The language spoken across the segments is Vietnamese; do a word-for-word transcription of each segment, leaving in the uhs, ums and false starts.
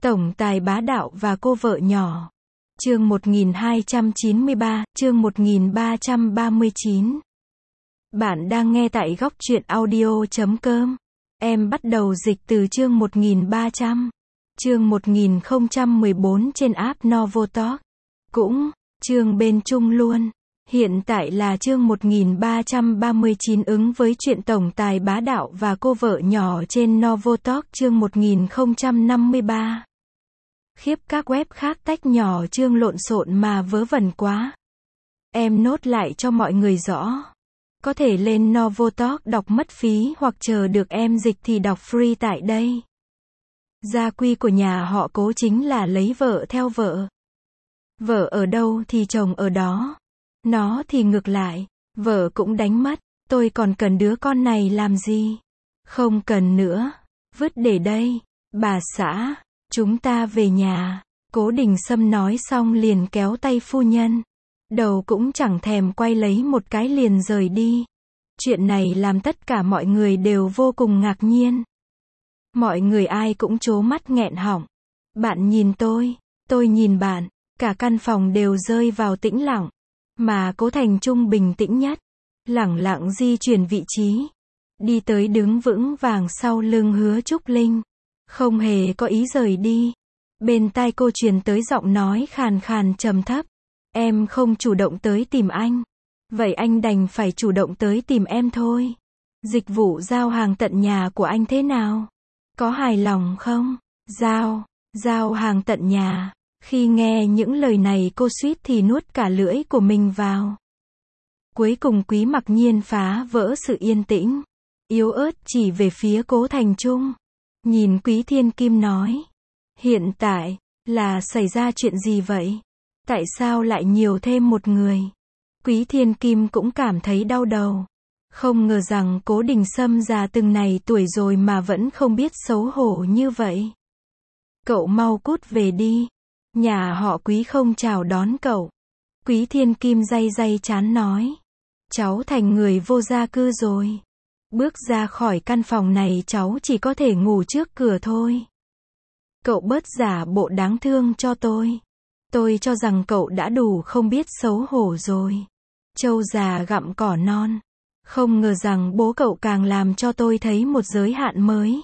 Tổng tài bá đạo và cô vợ nhỏ. Chương một nghìn hai trăm chín mươi ba, chương một nghìn ba trăm ba mươi chín. Bạn đang nghe tại góc truyện audio chấm com. Em bắt đầu dịch từ chương một nghìn ba trăm. Chương một nghìn không trăm mười bốn trên app Novotalk. Cũng, chương bên chung luôn. Hiện tại là chương một nghìn ba trăm ba mươi chín ứng với chuyện tổng tài bá đạo và cô vợ nhỏ trên Novotalk chương một nghìn không trăm năm mươi ba. Khiếp, các web khác tách nhỏ chương lộn xộn mà vớ vẩn quá. Em nốt lại cho mọi người rõ. Có thể lên Novotalk đọc mất phí hoặc chờ được em dịch thì đọc free tại đây. Gia quy của nhà họ Cố chính là lấy vợ theo vợ. Vợ ở đâu thì chồng ở đó. Nó thì ngược lại, vợ cũng đánh mất, tôi còn cần đứa con này làm gì? Không cần nữa, vứt để đây. Bà xã, chúng ta về nhà. Cố Đình Sâm nói xong liền kéo tay phu nhân. Đầu cũng chẳng thèm quay lấy một cái liền rời đi. Chuyện này làm tất cả mọi người đều vô cùng ngạc nhiên. Mọi người ai cũng trố mắt nghẹn họng. Bạn nhìn tôi, tôi nhìn bạn, cả căn phòng đều rơi vào tĩnh lặng. Mà Cố Thành Trung bình tĩnh nhất, lẳng lặng di chuyển vị trí, đi tới đứng vững vàng sau lưng Hứa Trúc Linh, không hề có ý rời đi. Bên tai cô truyền tới giọng nói khàn khàn trầm thấp, em không chủ động tới tìm anh, vậy anh đành phải chủ động tới tìm em thôi. Dịch vụ giao hàng tận nhà của anh thế nào? Có hài lòng không? Giao, giao hàng tận nhà. Khi nghe những lời này cô suýt thì nuốt cả lưỡi của mình vào. Cuối cùng Quý Mặc Nhiên phá vỡ sự yên tĩnh, yếu ớt chỉ về phía Cố Thành Trung. Nhìn Quý Thiên Kim nói, hiện tại, là xảy ra chuyện gì vậy? Tại sao lại nhiều thêm một người? Quý Thiên Kim cũng cảm thấy đau đầu. Không ngờ rằng Cố Đình Sâm già từng này tuổi rồi mà vẫn không biết xấu hổ như vậy. Cậu mau cút về đi. Nhà họ Quý không chào đón cậu. Quý Thiên Kim day day chán nói. Cháu thành người vô gia cư rồi. Bước ra khỏi căn phòng này cháu chỉ có thể ngủ trước cửa thôi. Cậu bớt giả bộ đáng thương cho tôi. Tôi cho rằng cậu đã đủ không biết xấu hổ rồi. Trâu già gặm cỏ non. Không ngờ rằng bố cậu càng làm cho tôi thấy một giới hạn mới.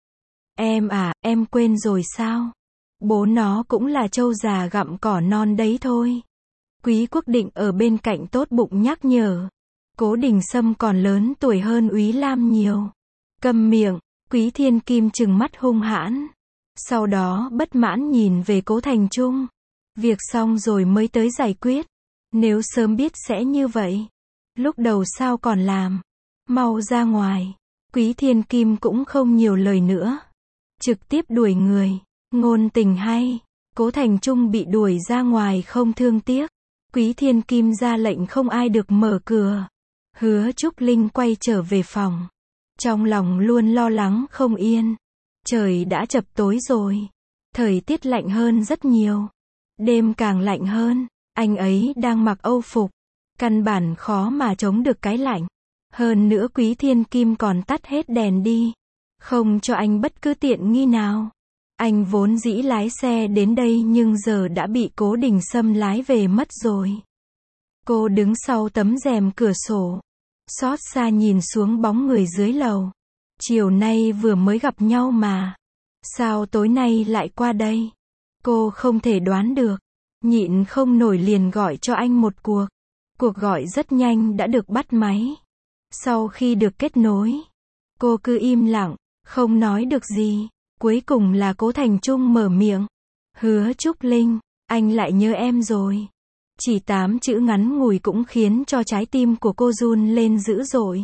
Em à, em quên rồi sao? Bố nó cũng là trâu già gặm cỏ non đấy thôi. Quý Quốc Định ở bên cạnh tốt bụng nhắc nhở. Cố Đình Sâm còn lớn tuổi hơn Úy Lam nhiều. Câm miệng, Quý Thiên Kim trừng mắt hung hãn. Sau đó bất mãn nhìn về Cố Thành Trung. Việc xong rồi mới tới giải quyết. Nếu sớm biết sẽ như vậy, lúc đầu sao còn làm? Mau ra ngoài. Quý Thiên Kim cũng không nhiều lời nữa, trực tiếp đuổi người. Ngôn tình hay, Cố Thành Trung bị đuổi ra ngoài không thương tiếc. Quý Thiên Kim ra lệnh không ai được mở cửa. Hứa Trúc Linh quay trở về phòng. Trong lòng luôn lo lắng không yên. Trời đã chập tối rồi. Thời tiết lạnh hơn rất nhiều. Đêm càng lạnh hơn. Anh ấy đang mặc âu phục. Căn bản khó mà chống được cái lạnh. Hơn nữa Quý Thiên Kim còn tắt hết đèn đi. Không cho anh bất cứ tiện nghi nào. Anh vốn dĩ lái xe đến đây nhưng giờ đã bị Cố Đình Sâm lái về mất rồi. Cô đứng sau tấm rèm cửa sổ, xót xa nhìn xuống bóng người dưới lầu. Chiều nay vừa mới gặp nhau mà. Sao tối nay lại qua đây? Cô không thể đoán được. Nhịn không nổi liền gọi cho anh một cuộc. Cuộc gọi rất nhanh đã được bắt máy. Sau khi được kết nối, cô cứ im lặng, không nói được gì. Cuối cùng là Cố Thành Trung mở miệng. Hứa Trúc Linh, anh lại nhớ em rồi. Chỉ tám chữ ngắn ngủi cũng khiến cho trái tim của cô run lên dữ dội.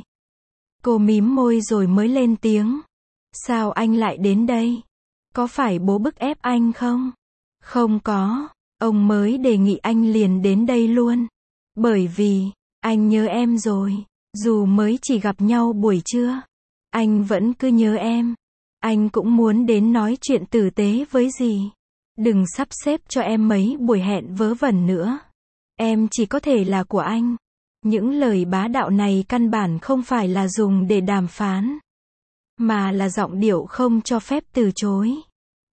Cô mím môi rồi mới lên tiếng. Sao anh lại đến đây? Có phải bố bức ép anh không? Không có, ông mới đề nghị anh liền đến đây luôn. Bởi vì, anh nhớ em rồi. Dù mới chỉ gặp nhau buổi trưa, anh vẫn cứ nhớ em. Anh cũng muốn đến nói chuyện tử tế với dì. Đừng sắp xếp cho em mấy buổi hẹn vớ vẩn nữa. Em chỉ có thể là của anh. Những lời bá đạo này căn bản không phải là dùng để đàm phán, mà là giọng điệu không cho phép từ chối.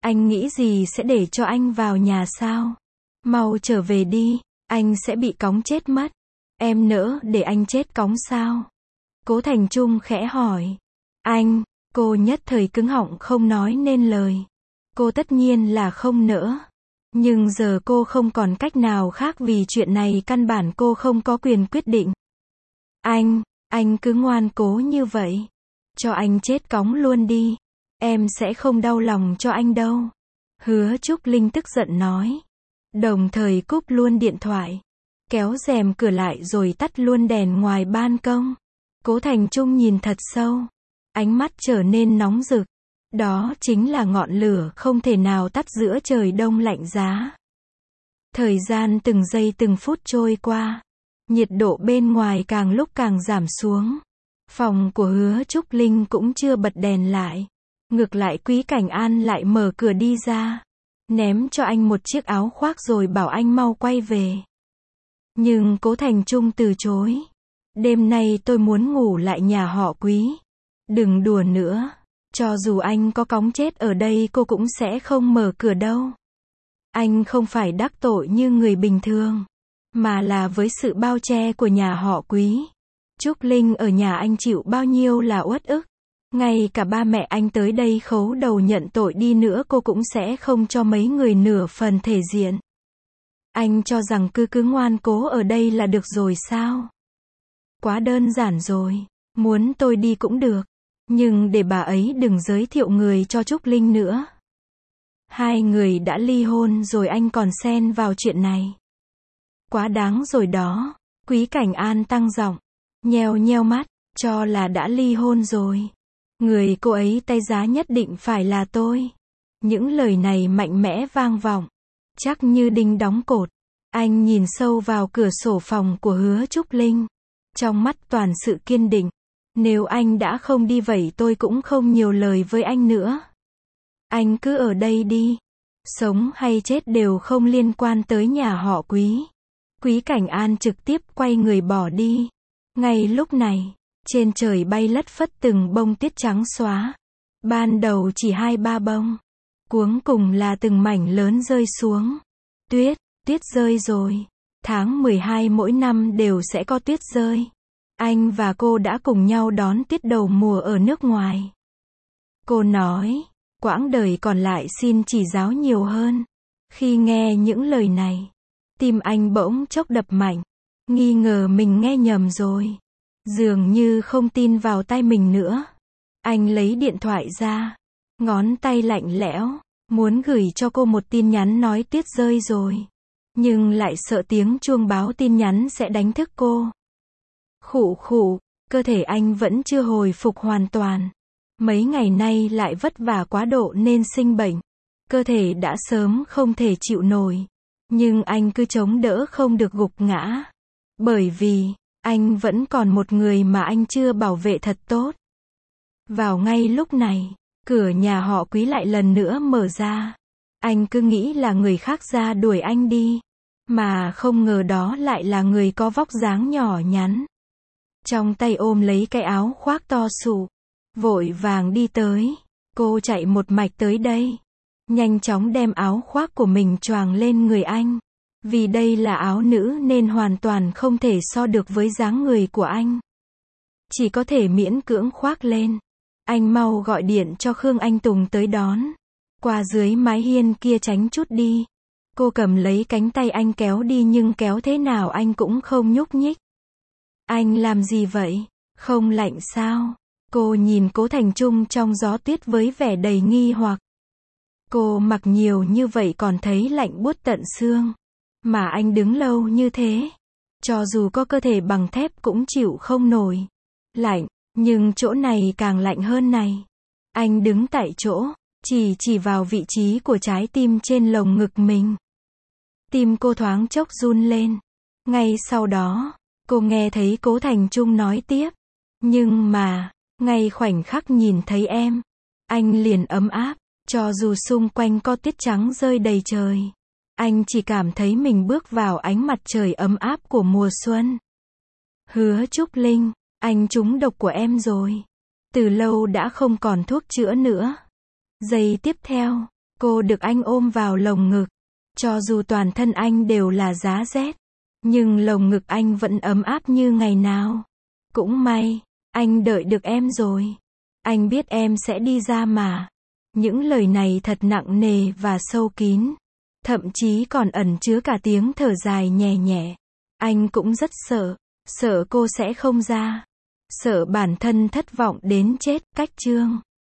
Anh nghĩ gì sẽ để cho anh vào nhà sao? Mau trở về đi, anh sẽ bị cóng chết mất. Em nỡ để anh chết cóng sao? Cố Thành Trung khẽ hỏi. Anh, cô nhất thời cứng họng không nói nên lời. Cô tất nhiên là không nỡ. Nhưng giờ cô không còn cách nào khác vì chuyện này căn bản cô không có quyền quyết định. Anh, anh cứ ngoan cố như vậy. Cho anh chết cóng luôn đi. Em sẽ không đau lòng cho anh đâu. Hứa Trúc Linh tức giận nói. Đồng thời cúp luôn điện thoại. Kéo rèm cửa lại rồi tắt luôn đèn ngoài ban công. Cố Thành Trung nhìn thật sâu. Ánh mắt trở nên nóng rực. Đó chính là ngọn lửa không thể nào tắt giữa trời đông lạnh giá. Thời gian từng giây từng phút trôi qua. Nhiệt độ bên ngoài càng lúc càng giảm xuống. Phòng của Hứa Trúc Linh cũng chưa bật đèn lại. Ngược lại Quý Cảnh An lại mở cửa đi ra. Ném cho anh một chiếc áo khoác rồi bảo anh mau quay về. Nhưng Cố Thành Trung từ chối. Đêm nay tôi muốn ngủ lại nhà họ Quý. Đừng đùa nữa. Cho dù anh có cóng chết ở đây cô cũng sẽ không mở cửa đâu. Anh không phải đắc tội như người bình thường. Mà là với sự bao che của nhà họ Quý. Trúc Linh ở nhà anh chịu bao nhiêu là uất ức. Ngay cả ba mẹ anh tới đây khấu đầu nhận tội đi nữa cô cũng sẽ không cho mấy người nửa phần thể diện. Anh cho rằng cứ cứ ngoan cố ở đây là được rồi sao? Quá đơn giản rồi. Muốn tôi đi cũng được. Nhưng để bà ấy đừng giới thiệu người cho Trúc Linh nữa. Hai người đã ly hôn rồi anh còn xen vào chuyện này. Quá đáng rồi đó. Quý Cảnh An tăng giọng. Nheo nheo mắt. Cho là đã ly hôn rồi. Người cô ấy tay giá nhất định phải là tôi. Những lời này mạnh mẽ vang vọng. Chắc như đinh đóng cột. Anh nhìn sâu vào cửa sổ phòng của Hứa Trúc Linh. Trong mắt toàn sự kiên định. Nếu anh đã không đi vậy tôi cũng không nhiều lời với anh nữa. Anh cứ ở đây đi. Sống hay chết đều không liên quan tới nhà họ Quý. Quý Cảnh An trực tiếp quay người bỏ đi. Ngay lúc này, trên trời bay lất phất từng bông tuyết trắng xóa. Ban đầu chỉ hai ba bông. Cuối cùng là từng mảnh lớn rơi xuống. Tuyết, tuyết rơi rồi. Tháng mười hai mỗi năm đều sẽ có tuyết rơi. Anh và cô đã cùng nhau đón tuyết đầu mùa ở nước ngoài. Cô nói, quãng đời còn lại xin chỉ giáo nhiều hơn. Khi nghe những lời này, tim anh bỗng chốc đập mạnh. Nghi ngờ mình nghe nhầm rồi. Dường như không tin vào tai mình nữa. Anh lấy điện thoại ra. Ngón tay lạnh lẽo. Muốn gửi cho cô một tin nhắn nói tuyết rơi rồi. Nhưng lại sợ tiếng chuông báo tin nhắn sẽ đánh thức cô. Khụ khụ, cơ thể anh vẫn chưa hồi phục hoàn toàn. Mấy ngày nay lại vất vả quá độ nên sinh bệnh. Cơ thể đã sớm không thể chịu nổi. Nhưng anh cứ chống đỡ không được gục ngã. Bởi vì, anh vẫn còn một người mà anh chưa bảo vệ thật tốt. Vào ngay lúc này, cửa nhà họ Quý lại lần nữa mở ra. Anh cứ nghĩ là người khác ra đuổi anh đi. Mà không ngờ đó lại là người có vóc dáng nhỏ nhắn. Trong tay ôm lấy cái áo khoác to sụ. Vội vàng đi tới. Cô chạy một mạch tới đây. Nhanh chóng đem áo khoác của mình choàng lên người anh. Vì đây là áo nữ nên hoàn toàn không thể so được với dáng người của anh. Chỉ có thể miễn cưỡng khoác lên. Anh mau gọi điện cho Khương Anh Tùng tới đón. Qua dưới mái hiên kia tránh chút đi. Cô cầm lấy cánh tay anh kéo đi nhưng kéo thế nào anh cũng không nhúc nhích. Anh làm gì vậy? Không lạnh sao? Cô nhìn Cố Thành Trung trong gió tuyết với vẻ đầy nghi hoặc. Cô mặc nhiều như vậy còn thấy lạnh buốt tận xương. Mà anh đứng lâu như thế. Cho dù có cơ thể bằng thép cũng chịu không nổi. Lạnh, nhưng chỗ này càng lạnh hơn này. Anh đứng tại chỗ, chỉ chỉ vào vị trí của trái tim trên lồng ngực mình. Tim cô thoáng chốc run lên. Ngay sau đó, cô nghe thấy Cố Thành Trung nói tiếp. Nhưng mà, ngay khoảnh khắc nhìn thấy em, anh liền ấm áp, cho dù xung quanh có tuyết trắng rơi đầy trời. Anh chỉ cảm thấy mình bước vào ánh mặt trời ấm áp của mùa xuân. Hứa Trúc Linh, anh trúng độc của em rồi. Từ lâu đã không còn thuốc chữa nữa. Giây tiếp theo, Cô được anh ôm vào lồng ngực. Cho dù toàn thân anh đều là giá rét, nhưng lồng ngực anh vẫn ấm áp như ngày nào. Cũng may, anh đợi được em rồi. Anh biết em sẽ đi ra mà. Những lời này thật nặng nề và sâu kín. Thậm chí còn ẩn chứa cả tiếng thở dài nhẹ nhẹ. Anh cũng rất sợ. Sợ cô sẽ không ra. Sợ bản thân thất vọng đến chết. Cách chương